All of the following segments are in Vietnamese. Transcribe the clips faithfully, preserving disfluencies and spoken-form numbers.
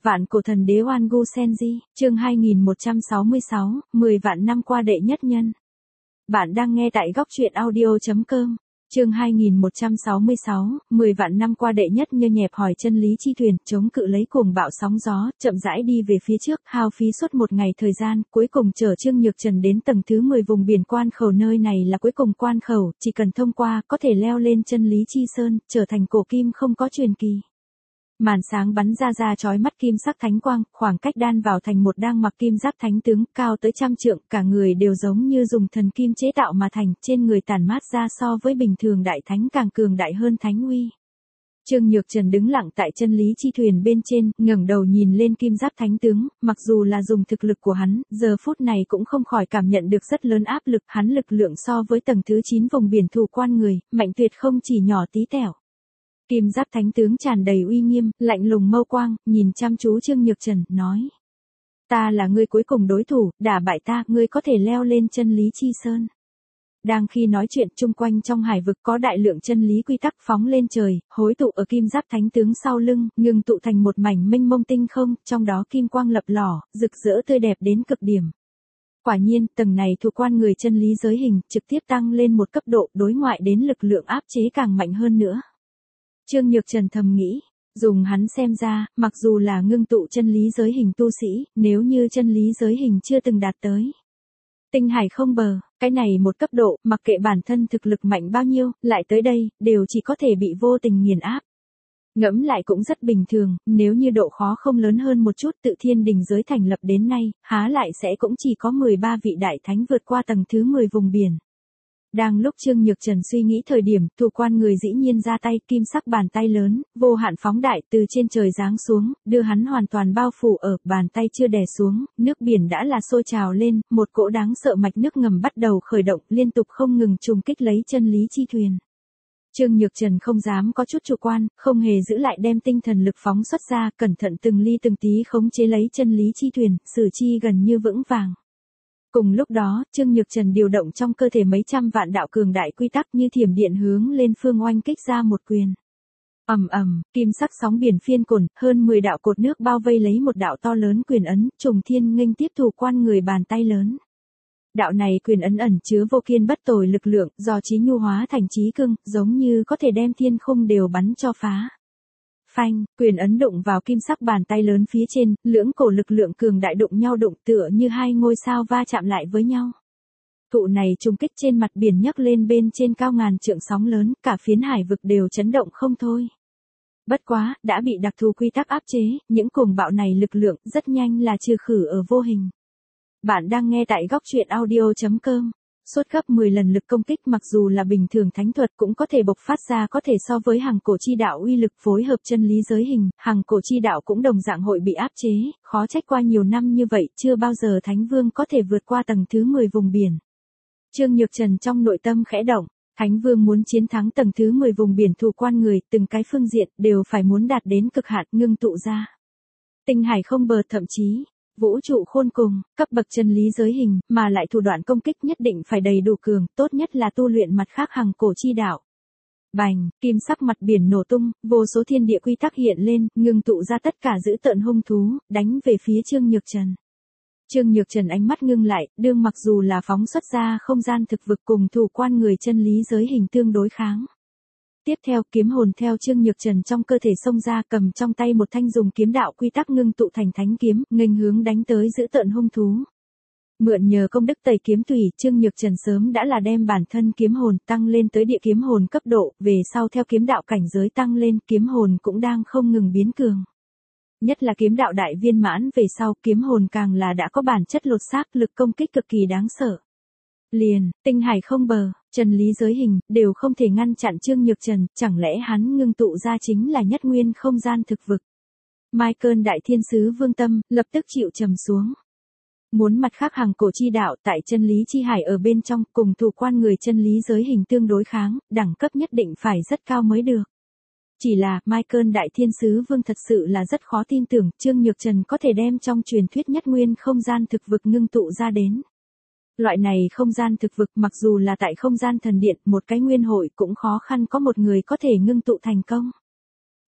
Vạn cổ thần đế Oan Gu Senji, chương hai nghìn một trăm sáu mươi sáu, mười vạn năm qua đệ nhất nhân. Bạn đang nghe tại góc truyện audio chấm com. Chương hai nghìn một trăm sáu mươi sáu, mười vạn năm qua đệ nhất nhân nhẹp hỏi chân lý chi thuyền, chống cự lấy cuồng bạo sóng gió, chậm rãi đi về phía trước, hao phí suốt một ngày thời gian, cuối cùng chở Trương Nhược Trần đến tầng thứ mười vùng biển quan khẩu, nơi này là cuối cùng quan khẩu, chỉ cần thông qua, có thể leo lên chân lý chi sơn, trở thành cổ kim không có truyền kỳ. Màn sáng bắn ra ra chói mắt kim sắc thánh quang, khoảng cách đan vào thành một đang mặc kim giáp thánh tướng, cao tới trăm trượng, cả người đều giống như dùng thần kim chế tạo mà thành, trên người tản mát ra so với bình thường đại thánh càng cường đại hơn thánh uy. Trương Nhược Trần đứng lặng tại chân lý chi thuyền bên trên, ngẩng đầu nhìn lên kim giáp thánh tướng, mặc dù là dùng thực lực của hắn, giờ phút này cũng không khỏi cảm nhận được rất lớn áp lực, hắn lực lượng so với tầng thứ chín vùng biển thủ quan người, mạnh tuyệt không chỉ nhỏ tí tẹo. Kim giáp thánh tướng tràn đầy uy nghiêm, lạnh lùng mâu quang, nhìn chăm chú Trương Nhược Trần, nói. Ta là ngươi cuối cùng đối thủ, đả bại ta, ngươi có thể leo lên chân lý chi sơn. Đang khi nói chuyện, chung quanh trong hải vực có đại lượng chân lý quy tắc phóng lên trời, hối tụ ở kim giáp thánh tướng sau lưng, ngừng tụ thành một mảnh mênh mông tinh không, trong đó kim quang lập lỏ, rực rỡ tươi đẹp đến cực điểm. Quả nhiên, tầng này thuộc quan người chân lý giới hình, trực tiếp tăng lên một cấp độ, đối ngoại đến lực lượng áp chế càng mạnh hơn nữa. Trương Nhược Trần thầm nghĩ, dùng hắn xem ra, mặc dù là ngưng tụ chân lý giới hình tu sĩ, nếu như chân lý giới hình chưa từng đạt tới tinh hải không bờ, cái này một cấp độ, mặc kệ bản thân thực lực mạnh bao nhiêu, lại tới đây, đều chỉ có thể bị vô tình nghiền áp. Ngẫm lại cũng rất bình thường, nếu như độ khó không lớn hơn một chút, tự thiên đình giới thành lập đến nay, há lại sẽ cũng chỉ có mười ba vị đại thánh vượt qua tầng thứ mười vùng biển. Đang lúc Trương Nhược Trần suy nghĩ thời điểm, thủ quan người dĩ nhiên ra tay, kim sắc bàn tay lớn, vô hạn phóng đại từ trên trời giáng xuống, đưa hắn hoàn toàn bao phủ ở, bàn tay chưa đè xuống, nước biển đã là sôi trào lên, một cỗ đáng sợ mạch nước ngầm bắt đầu khởi động, liên tục không ngừng trùng kích lấy chân lý chi thuyền. Trương Nhược Trần không dám có chút chủ quan, không hề giữ lại đem tinh thần lực phóng xuất ra, cẩn thận từng ly từng tí khống chế lấy chân lý chi thuyền, xử chi gần như vững vàng. Cùng lúc đó, Trương Nhược Trần điều động trong cơ thể mấy trăm vạn đạo cường đại quy tắc như thiểm điện hướng lên phương oanh kích ra một quyền. Ầm ầm, kim sắc sóng biển phiên cuồn, hơn mười đạo cột nước bao vây lấy một đạo to lớn quyền ấn, trùng thiên nghênh tiếp thủ quan người bàn tay lớn. Đạo này quyền ấn ẩn chứa vô kiên bất tồi lực lượng, do trí nhu hóa thành trí cương, giống như có thể đem thiên khung đều bắn cho phá. Phanh, quyền ấn đụng vào kim sắc bàn tay lớn phía trên, lưỡng cổ lực lượng cường đại đụng nhau đụng tựa như hai ngôi sao va chạm lại với nhau. Thụ này trùng kích trên mặt biển nhấc lên bên trên cao ngàn trượng sóng lớn, cả phiến hải vực đều chấn động không thôi. Bất quá, đã bị đặc thù quy tắc áp chế, những cuồng bạo này lực lượng rất nhanh là trừ khử ở vô hình. Bạn đang nghe tại góc truyện audio chấm com. Suốt gấp mười lần lực công kích, mặc dù là bình thường thánh thuật cũng có thể bộc phát ra, có thể so với hằng cổ chi đạo uy lực phối hợp chân lý giới hình, hằng cổ chi đạo cũng đồng dạng hội bị áp chế, khó trách qua nhiều năm như vậy, chưa bao giờ thánh vương có thể vượt qua tầng thứ mười vùng biển. Trương Nhược Trần trong nội tâm khẽ động, thánh vương muốn chiến thắng tầng thứ mười vùng biển thủ quan người, từng cái phương diện đều phải muốn đạt đến cực hạn ngưng tụ ra. Tinh hải không bờ, thậm chí vũ trụ khôn cùng, cấp bậc chân lý giới hình, mà lại thủ đoạn công kích nhất định phải đầy đủ cường, tốt nhất là tu luyện mặt khác hằng cổ chi đạo. Bành, kim sắc mặt biển nổ tung, vô số thiên địa quy tắc hiện lên, ngưng tụ ra tất cả dữ tợn hung thú, đánh về phía Trương Nhược Trần. Trương Nhược Trần ánh mắt ngưng lại, đương mặc dù là phóng xuất ra không gian thực vực cùng thủ quan người chân lý giới hình tương đối kháng. Tiếp theo, kiếm hồn theo Trương Nhược Trần trong cơ thể xông ra, cầm trong tay một thanh dùng kiếm đạo quy tắc ngưng tụ thành thánh kiếm, nghênh hướng đánh tới dữ tợn hung thú. Mượn nhờ công đức tẩy kiếm tùy, Trương Nhược Trần sớm đã là đem bản thân kiếm hồn tăng lên tới địa kiếm hồn cấp độ, về sau theo kiếm đạo cảnh giới tăng lên, kiếm hồn cũng đang không ngừng biến cường. Nhất là kiếm đạo đại viên mãn về sau, kiếm hồn càng là đã có bản chất lột xác, lực công kích cực kỳ đáng sợ. Liền, tinh hải không bờ, chân lý giới hình, đều không thể ngăn chặn Trương Nhược Trần, chẳng lẽ hắn ngưng tụ ra chính là nhất nguyên không gian thực vực. Michael Đại Thiên Sứ Vương Tâm, lập tức chịu trầm xuống. Muốn mặt khác hằng cổ chi đạo tại chân lý chi hải ở bên trong, cùng thủ quan người chân lý giới hình tương đối kháng, đẳng cấp nhất định phải rất cao mới được. Chỉ là, Michael Đại Thiên Sứ Vương thật sự là rất khó tin tưởng, Trương Nhược Trần có thể đem trong truyền thuyết nhất nguyên không gian thực vực ngưng tụ ra đến. Loại này không gian thực vực mặc dù là tại không gian thần điện, một cái nguyên hội cũng khó khăn có một người có thể ngưng tụ thành công.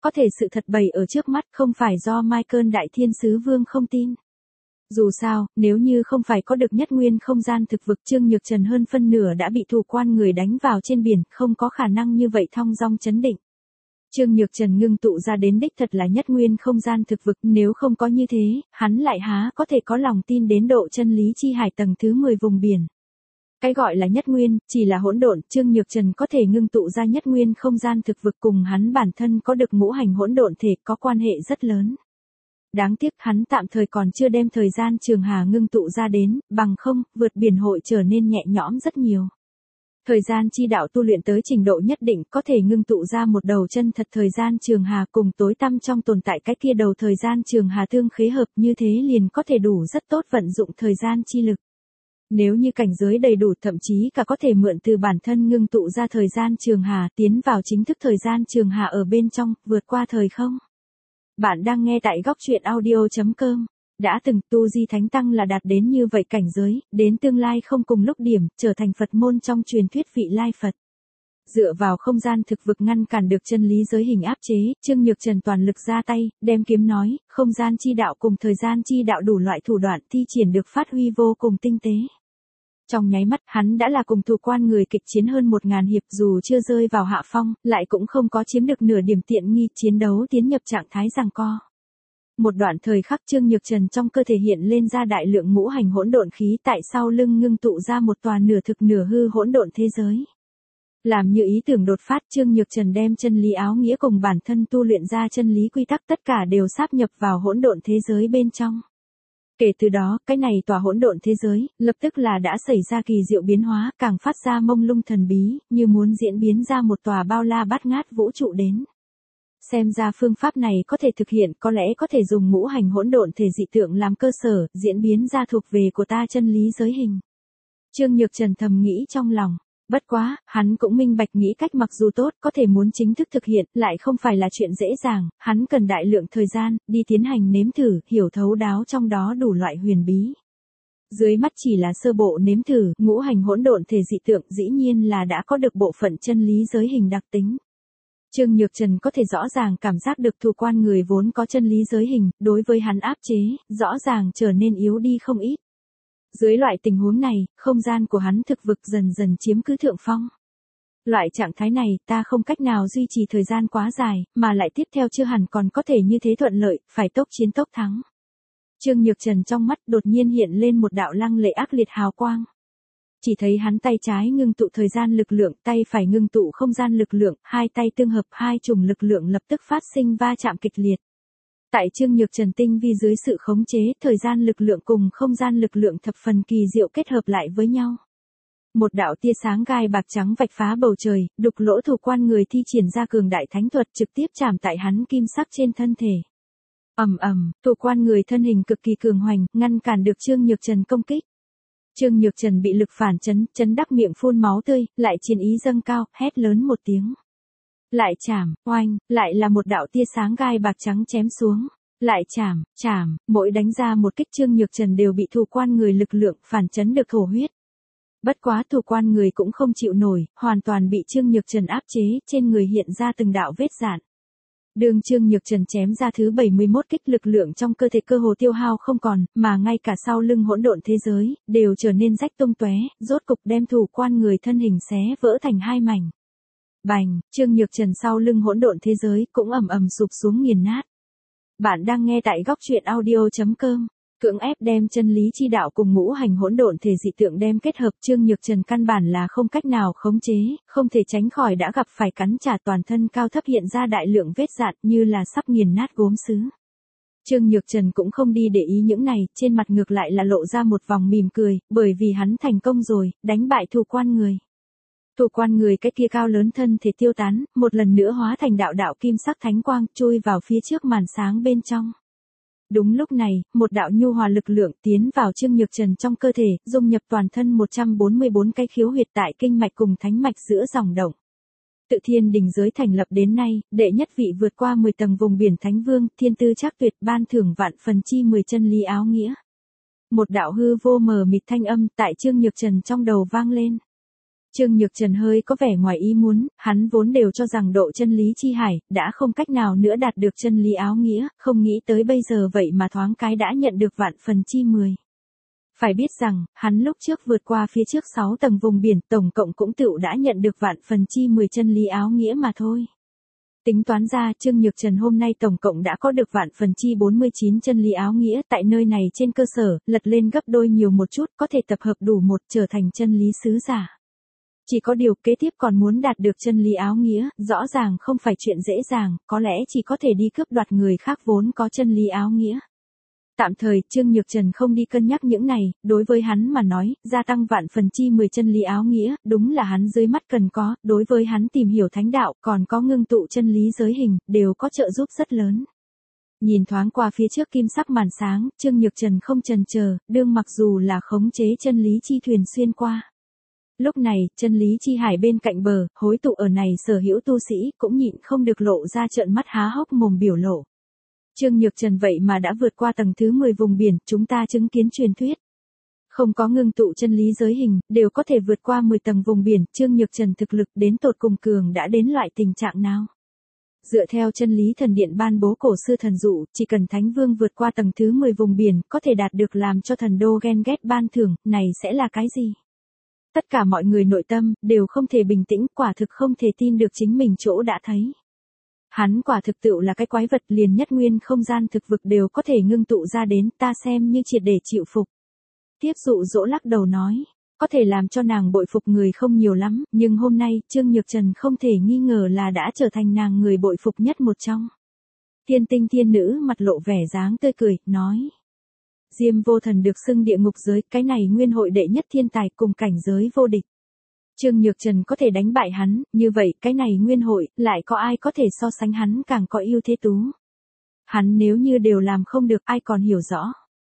có thể sự thật bày ở trước mắt không phải do Michael Đại Thiên Sứ Vương không tin. Dù sao, nếu như không phải có được nhất nguyên không gian thực vực, Trương Nhược Trần hơn phân nửa đã bị thủ quan người đánh vào trên biển, không có khả năng như vậy thong dong chấn định. Trương Nhược Trần ngưng tụ ra đến đích thật là nhất nguyên không gian thực vực, nếu không có như thế, hắn lại há có thể có lòng tin đến độ chân lý chi hải tầng thứ mười vùng biển. Cái gọi là nhất nguyên, chỉ là hỗn độn, Trương Nhược Trần có thể ngưng tụ ra nhất nguyên không gian thực vực cùng hắn bản thân có được ngũ hành hỗn độn thể có quan hệ rất lớn. Đáng tiếc hắn tạm thời còn chưa đem thời gian trường hà ngưng tụ ra đến, bằng không, vượt biển hội trở nên nhẹ nhõm rất nhiều. Thời gian chi đạo tu luyện tới trình độ nhất định có thể ngưng tụ ra một đầu chân thật thời gian trường hà cùng tối tăm trong tồn tại cái kia đầu thời gian trường hà tương khế hợp, như thế liền có thể đủ rất tốt vận dụng thời gian chi lực. Nếu như cảnh giới đầy đủ, thậm chí cả có thể mượn từ bản thân ngưng tụ ra thời gian trường hà tiến vào chính thức thời gian trường hà ở bên trong, vượt qua thời không. Bạn đang nghe tại góc truyện audio chấm com. Đã từng tu di thánh tăng là đạt đến như vậy cảnh giới, đến tương lai không cùng lúc điểm, trở thành Phật môn trong truyền thuyết vị lai Phật. Dựa vào không gian thực vực ngăn cản được chân lý giới hình áp chế, Trương Nhược Trần toàn lực ra tay, đem kiếm nói, không gian chi đạo cùng thời gian chi đạo đủ loại thủ đoạn thi triển được phát huy vô cùng tinh tế. Trong nháy mắt, hắn đã là cùng thủ quan người kịch chiến hơn một ngàn hiệp, dù chưa rơi vào hạ phong, lại cũng không có chiếm được nửa điểm tiện nghi, chiến đấu tiến nhập trạng thái giằng co. Một đoạn thời khắc Trương Nhược Trần trong cơ thể hiện lên ra đại lượng ngũ hành hỗn độn khí, tại sau lưng ngưng tụ ra một tòa nửa thực nửa hư hỗn độn thế giới. Làm như ý tưởng đột phát, Trương Nhược Trần đem chân lý áo nghĩa cùng bản thân tu luyện ra chân lý quy tắc tất cả đều sáp nhập vào hỗn độn thế giới bên trong. Kể từ đó, cái này tòa hỗn độn thế giới, lập tức là đã xảy ra kỳ diệu biến hóa, càng phát ra mông lung thần bí, như muốn diễn biến ra một tòa bao la bát ngát vũ trụ đến. Xem ra phương pháp này có thể thực hiện, có lẽ có thể dùng ngũ hành hỗn độn thể dị tượng làm cơ sở, diễn biến ra thuộc về của ta chân lý giới hình. Trương Nhược Trần thầm nghĩ trong lòng. Bất quá, hắn cũng minh bạch nghĩ cách mặc dù tốt, có thể muốn chính thức thực hiện, lại không phải là chuyện dễ dàng, hắn cần đại lượng thời gian, đi tiến hành nếm thử, hiểu thấu đáo trong đó đủ loại huyền bí. Dưới mắt chỉ là sơ bộ nếm thử, ngũ hành hỗn độn thể dị tượng dĩ nhiên là đã có được bộ phận chân lý giới hình đặc tính. Trương Nhược Trần có thể rõ ràng cảm giác được thủ quan người vốn có chân lý giới hình, đối với hắn áp chế, rõ ràng trở nên yếu đi không ít. Dưới loại tình huống này, không gian của hắn thực vực dần dần chiếm cứ thượng phong. Loại trạng thái này, ta không cách nào duy trì thời gian quá dài, mà lại tiếp theo chưa hẳn còn có thể như thế thuận lợi, phải tốc chiến tốc thắng. Trương Nhược Trần trong mắt đột nhiên hiện lên một đạo lăng lệ ác liệt hào quang. Chỉ thấy hắn tay trái ngưng tụ thời gian lực lượng, tay phải ngưng tụ không gian lực lượng, hai tay tương hợp, hai chủng lực lượng lập tức phát sinh va chạm kịch liệt. Tại Trương Nhược Trần tinh vi dưới sự khống chế, thời gian lực lượng cùng không gian lực lượng thập phần kỳ diệu kết hợp lại với nhau. Một đạo tia sáng gai bạc trắng vạch phá bầu trời, đục lỗ thủ quan người thi triển ra cường đại thánh thuật trực tiếp chạm tại hắn kim sắc trên thân thể. Ầm ầm, thủ quan người thân hình cực kỳ cường hoành, ngăn cản được Trương Nhược Trần công kích. Trương Nhược Trần bị lực phản chấn, chấn đắc miệng phun máu tươi, lại chiến ý dâng cao, hét lớn một tiếng. Lại chạm, oanh, lại là một đạo tia sáng gai bạc trắng chém xuống. Lại chạm, chạm, mỗi đánh ra một kích Trương Nhược Trần đều bị thủ quan người lực lượng phản chấn được thổ huyết. Bất quá thủ quan người cũng không chịu nổi, hoàn toàn bị Trương Nhược Trần áp chế, trên người hiện ra từng đạo vết rạn. Đường Trương Nhược Trần chém ra thứ bảy mươi mốt kích, lực lượng trong cơ thể cơ hồ tiêu hao không còn, mà ngay cả sau lưng hỗn độn thế giới, đều trở nên rách tung tóe, rốt cục đem thủ quan người thân hình xé vỡ thành hai mảnh. Bành, Trương Nhược Trần sau lưng hỗn độn thế giới cũng ầm ầm sụp xuống nghiền nát. Bạn đang nghe tại góc truyện audio chấm com. Cưỡng ép đem chân lý chi đạo cùng ngũ hành hỗn độn thể dị tượng đem kết hợp, Trương Nhược Trần căn bản là không cách nào khống chế, không thể tránh khỏi đã gặp phải cắn trả, toàn thân cao thấp hiện ra đại lượng vết rạn như là sắp nghiền nát gốm sứ. Trương Nhược Trần cũng không đi để ý những này, trên mặt ngược lại là lộ ra một vòng mỉm cười, bởi vì hắn thành công rồi, đánh bại thủ quan người. Thủ quan người cái kia cao lớn thân thể tiêu tán, một lần nữa hóa thành đạo đạo kim sắc thánh quang, chui vào phía trước màn sáng bên trong. Đúng lúc này, một đạo nhu hòa lực lượng tiến vào Trương Nhược Trần trong cơ thể, dung nhập toàn thân một trăm bốn mươi bốn cái khiếu huyệt tại kinh mạch cùng thánh mạch giữa dòng động. Tự Thiên Đình giới thành lập đến nay, đệ nhất vị vượt qua mười tầng vùng biển Thánh Vương, thiên tư chắc tuyệt, ban thưởng vạn phần chi mười chân lý áo nghĩa. Một đạo hư vô mờ mịt thanh âm tại Trương Nhược Trần trong đầu vang lên. Trương Nhược Trần hơi có vẻ ngoài ý muốn, hắn vốn đều cho rằng độ chân lý chi hải, đã không cách nào nữa đạt được chân lý áo nghĩa, không nghĩ tới bây giờ vậy mà thoáng cái đã nhận được vạn phần chi mười. Phải biết rằng, hắn lúc trước vượt qua phía trước sáu tầng vùng biển, tổng cộng cũng tựu đã nhận được vạn phần chi mười chân lý áo nghĩa mà thôi. Tính toán ra, Trương Nhược Trần hôm nay tổng cộng đã có được vạn phần chi bốn mươi chín chân lý áo nghĩa, tại nơi này trên cơ sở, lật lên gấp đôi nhiều một chút, có thể tập hợp đủ một trở thành chân lý sứ giả. Chỉ có điều kế tiếp còn muốn đạt được chân lý áo nghĩa, rõ ràng không phải chuyện dễ dàng, có lẽ chỉ có thể đi cướp đoạt người khác vốn có chân lý áo nghĩa. Tạm thời, Trương Nhược Trần không đi cân nhắc những này, đối với hắn mà nói, gia tăng vạn phần chi mười chân lý áo nghĩa, đúng là hắn dưới mắt cần có, đối với hắn tìm hiểu thánh đạo, còn có ngưng tụ chân lý giới hình, đều có trợ giúp rất lớn. Nhìn thoáng qua phía trước kim sắc màn sáng, Trương Nhược Trần không chần chờ, đương mặc dù là khống chế chân lý chi thuyền xuyên qua. Lúc này, chân lý chi hải bên cạnh bờ, hối tụ ở này sở hữu tu sĩ, cũng nhịn không được lộ ra trợn mắt há hốc mồm biểu lộ. Trương Nhược Trần vậy mà đã vượt qua tầng thứ mười vùng biển, chúng ta chứng kiến truyền thuyết. Không có ngưng tụ chân lý giới hình, đều có thể vượt qua mười tầng vùng biển, Trương Nhược Trần thực lực đến tột cùng cường đã đến loại tình trạng nào? Dựa theo chân lý thần điện ban bố cổ sư thần dụ, chỉ cần Thánh Vương vượt qua tầng thứ mười vùng biển, có thể đạt được làm cho thần đô ghen ghét ban thưởng, này sẽ là cái gì? Tất cả mọi người nội tâm, đều không thể bình tĩnh, quả thực không thể tin được chính mình chỗ đã thấy. Hắn quả thực tự là cái quái vật liền nhất nguyên không gian thực vực đều có thể ngưng tụ ra đến, ta xem như triệt để chịu phục. Tiếp dụ dỗ lắc đầu nói, có thể làm cho nàng bội phục người không nhiều lắm, nhưng hôm nay, Trương Nhược Trần không thể nghi ngờ là đã trở thành nàng người bội phục nhất một trong. Thiên tinh thiên nữ mặt lộ vẻ dáng tươi cười, nói. Diêm vô thần được xưng địa ngục giới, cái này nguyên hội đệ nhất thiên tài cùng cảnh giới vô địch. Trương Nhược Trần có thể đánh bại hắn, như vậy cái này nguyên hội, lại có ai có thể so sánh hắn càng có ưu thế tú. Hắn nếu như đều làm không được ai còn hiểu rõ.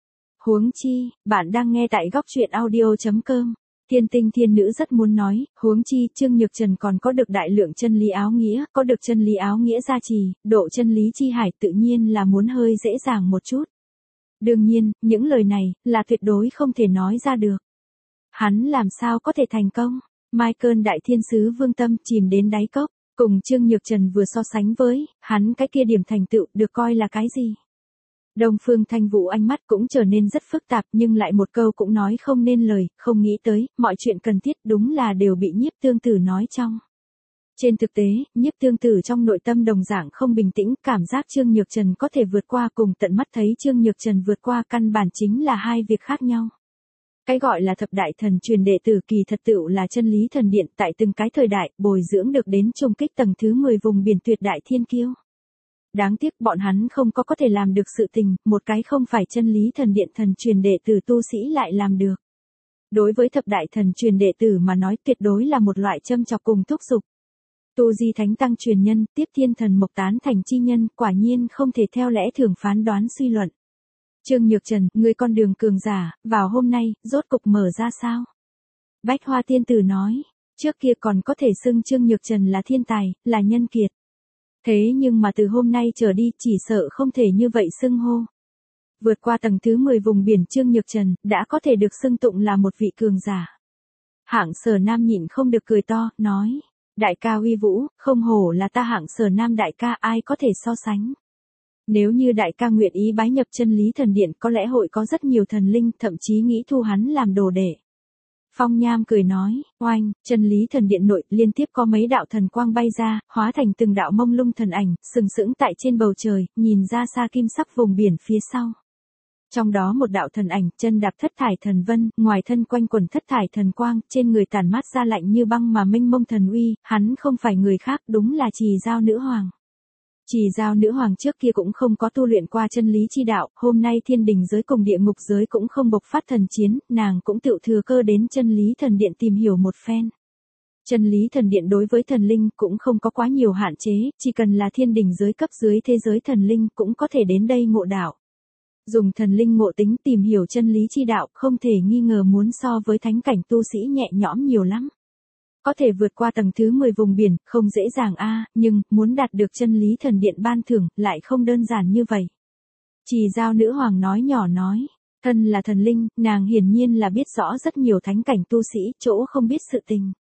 Huống chi, bạn đang nghe tại góc truyện audio chấm com. Thiên tinh thiên nữ rất muốn nói, huống chi, Trương Nhược Trần còn có được đại lượng chân lý áo nghĩa, có được chân lý áo nghĩa gia trì, độ chân lý chi hải tự nhiên là muốn hơi dễ dàng một chút. Đương nhiên, những lời này, là tuyệt đối không thể nói ra được. Hắn làm sao có thể thành công? Michael đại thiên sứ vương tâm chìm đến đáy cốc, cùng Trương Nhược Trần vừa so sánh với, hắn cái kia điểm thành tựu được coi là cái gì? Đông Phương Thanh Vũ ánh mắt cũng trở nên rất phức tạp nhưng lại một câu cũng nói không nên lời, không nghĩ tới, mọi chuyện cần thiết đúng là đều bị nhiếp tương tử nói trong. Trên thực tế, nhiếp tương tử trong nội tâm đồng dạng không bình tĩnh, cảm giác Trương Nhược Trần có thể vượt qua cùng tận mắt thấy Trương Nhược Trần vượt qua căn bản chính là hai việc khác nhau. Cái gọi là thập đại thần truyền đệ tử kỳ thật tựu là chân lý thần điện tại từng cái thời đại, bồi dưỡng được đến trùng kích tầng thứ mười vùng biển tuyệt đại thiên kiêu. Đáng tiếc bọn hắn không có có thể làm được sự tình, một cái không phải chân lý thần điện thần truyền đệ tử tu sĩ lại làm được. Đối với thập đại thần truyền đệ tử mà nói tuyệt đối là một loại châm chọc cùng thúc giục. Tu di thánh tăng truyền nhân, tiếp thiên thần mộc tán thành chi nhân, quả nhiên không thể theo lẽ thường phán đoán suy luận. Trương Nhược Trần, người con đường cường giả, vào hôm nay, rốt cục mở ra sao? Bách Hoa Tiên Tử nói, trước kia còn có thể xưng Trương Nhược Trần là thiên tài, là nhân kiệt. Thế nhưng mà từ hôm nay trở đi chỉ sợ không thể như vậy xưng hô. Vượt qua tầng thứ mười vùng biển Trương Nhược Trần, đã có thể được xưng tụng là một vị cường giả. Hạng Sở Nam nhịn không được cười to, nói, đại ca uy vũ, không hổ là ta Hạng Sở Nam đại ca, ai có thể so sánh. Nếu như đại ca nguyện ý bái nhập chân lý thần điện có lẽ hội có rất nhiều thần linh thậm chí nghĩ thu hắn làm đồ đệ. Phong Nham cười nói, oanh, chân lý thần điện nội liên tiếp có mấy đạo thần quang bay ra, hóa thành từng đạo mông lung thần ảnh, sừng sững tại trên bầu trời, nhìn ra xa kim sắc vùng biển phía sau. Trong đó một đạo thần ảnh, chân đạp thất thải thần vân, ngoài thân quanh quần thất thải thần quang, trên người tản mát ra lạnh như băng mà mênh mông thần uy, hắn không phải người khác, đúng là Trì Giao nữ hoàng. Trì Giao nữ hoàng trước kia cũng không có tu luyện qua chân lý chi đạo, hôm nay thiên đình giới cùng địa ngục giới cũng không bộc phát thần chiến, nàng cũng tự thừa cơ đến chân lý thần điện tìm hiểu một phen. Chân lý thần điện đối với thần linh cũng không có quá nhiều hạn chế, chỉ cần là thiên đình giới cấp dưới thế giới thần linh cũng có thể đến đây ngộ đạo. Dùng thần linh ngộ tính tìm hiểu chân lý chi đạo không thể nghi ngờ muốn so với thánh cảnh tu sĩ nhẹ nhõm nhiều lắm. Có thể vượt qua tầng thứ mười vùng biển, không dễ dàng a, nhưng, muốn đạt được chân lý thần điện ban thưởng, lại không đơn giản như vậy. Trì Giao nữ hoàng nói nhỏ nói, thân là thần linh, nàng hiển nhiên là biết rõ rất nhiều thánh cảnh tu sĩ, chỗ không biết sự tình.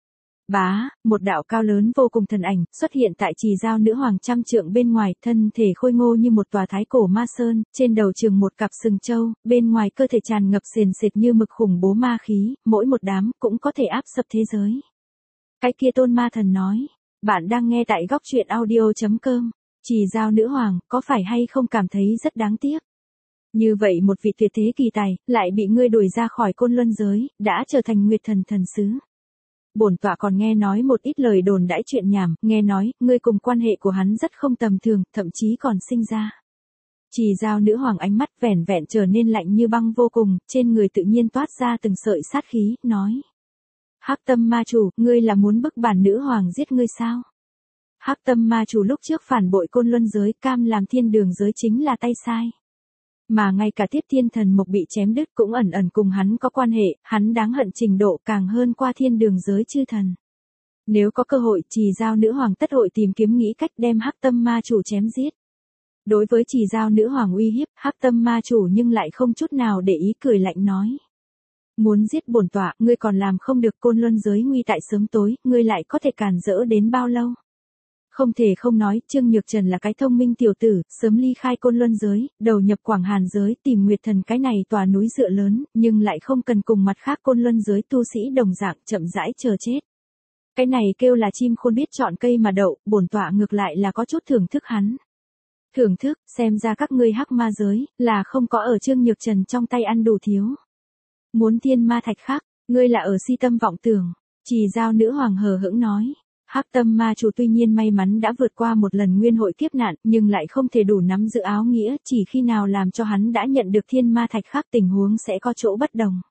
Bá, một đạo cao lớn vô cùng thần ảnh, xuất hiện tại trì giao nữ hoàng trăm trượng bên ngoài, thân thể khôi ngô như một tòa thái cổ ma sơn, trên đầu trường một cặp sừng trâu, bên ngoài cơ thể tràn ngập sền sệt như mực khủng bố ma khí, mỗi một đám cũng có thể áp sập thế giới. Cái kia tôn ma thần nói, bạn đang nghe tại góc truyện audio.com, trì giao nữ hoàng, có phải hay không cảm thấy rất đáng tiếc? Như vậy một vị tuyệt thế kỳ tài, lại bị ngươi đuổi ra khỏi côn luân giới, đã trở thành nguyệt thần thần sứ. Bổn tọa còn nghe nói một ít lời đồn đãi chuyện nhảm, nghe nói, ngươi cùng quan hệ của hắn rất không tầm thường, thậm chí còn sinh ra. Trì giao nữ hoàng ánh mắt vẻn vẹn trở nên lạnh như băng vô cùng, trên người tự nhiên toát ra từng sợi sát khí, nói. Hắc tâm ma chủ, ngươi là muốn bức bản nữ hoàng giết ngươi sao? Hắc tâm ma chủ lúc trước phản bội côn luân giới, cam làm thiên đường giới chính là tay sai. Mà ngay cả Tiết Thiên Thần Mộc bị chém đứt cũng ẩn ẩn cùng hắn có quan hệ, hắn đáng hận trình độ càng hơn qua thiên đường giới chư thần. Nếu có cơ hội, trì giao nữ hoàng tất hội tìm kiếm nghĩ cách đem hắc tâm ma chủ chém giết. Đối với trì giao nữ hoàng uy hiếp, hắc tâm ma chủ nhưng lại không chút nào để ý, cười lạnh nói. Muốn giết bổn tọa, ngươi còn làm không được, côn luân giới nguy tại sớm tối, ngươi lại có thể cản rỡ đến bao lâu? Không thể không nói, Trương Nhược Trần là cái thông minh tiểu tử, sớm ly khai côn luân giới, đầu nhập Quảng Hàn giới, tìm Nguyệt Thần cái này tòa núi dựa lớn, nhưng lại không cần cùng mặt khác côn luân giới tu sĩ đồng dạng chậm rãi chờ chết. Cái này kêu là chim khôn biết chọn cây mà đậu, bổn tọa ngược lại là có chút thưởng thức hắn. Thưởng thức, xem ra các ngươi hắc ma giới, là không có ở Trương Nhược Trần trong tay ăn đủ thiếu. Muốn thiên ma thạch khác, ngươi là ở si tâm vọng tưởng, trì giao nữ hoàng hờ hững nói. Hắc tâm ma chủ tuy nhiên may mắn đã vượt qua một lần nguyên hội kiếp nạn, nhưng lại không thể đủ nắm giữ áo nghĩa, chỉ khi nào làm cho hắn đã nhận được thiên ma thạch khác tình huống sẽ có chỗ bất đồng.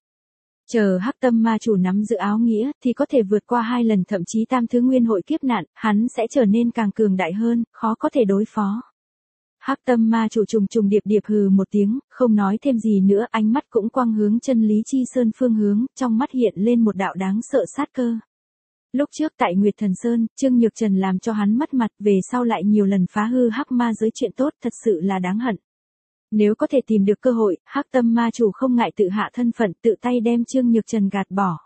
Chờ hắc tâm ma chủ nắm giữ áo nghĩa, thì có thể vượt qua hai lần thậm chí tam thứ nguyên hội kiếp nạn, hắn sẽ trở nên càng cường đại hơn, khó có thể đối phó. Hắc tâm ma chủ trùng trùng điệp điệp hừ một tiếng, không nói thêm gì nữa, ánh mắt cũng quang hướng chân lý chi sơn phương hướng, trong mắt hiện lên một đạo đáng sợ sát cơ. Lúc trước tại Nguyệt Thần Sơn, Trương Nhược Trần làm cho hắn mất mặt, về sau lại nhiều lần phá hư hắc ma giới chuyện tốt, thật sự là đáng hận. Nếu có thể tìm được cơ hội, hắc tâm ma chủ không ngại tự hạ thân phận, tự tay đem Trương Nhược Trần gạt bỏ.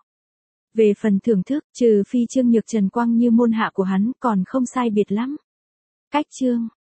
Về phần thưởng thức, trừ phi Trương Nhược Trần quang như môn hạ của hắn, còn không sai biệt lắm. Cách chương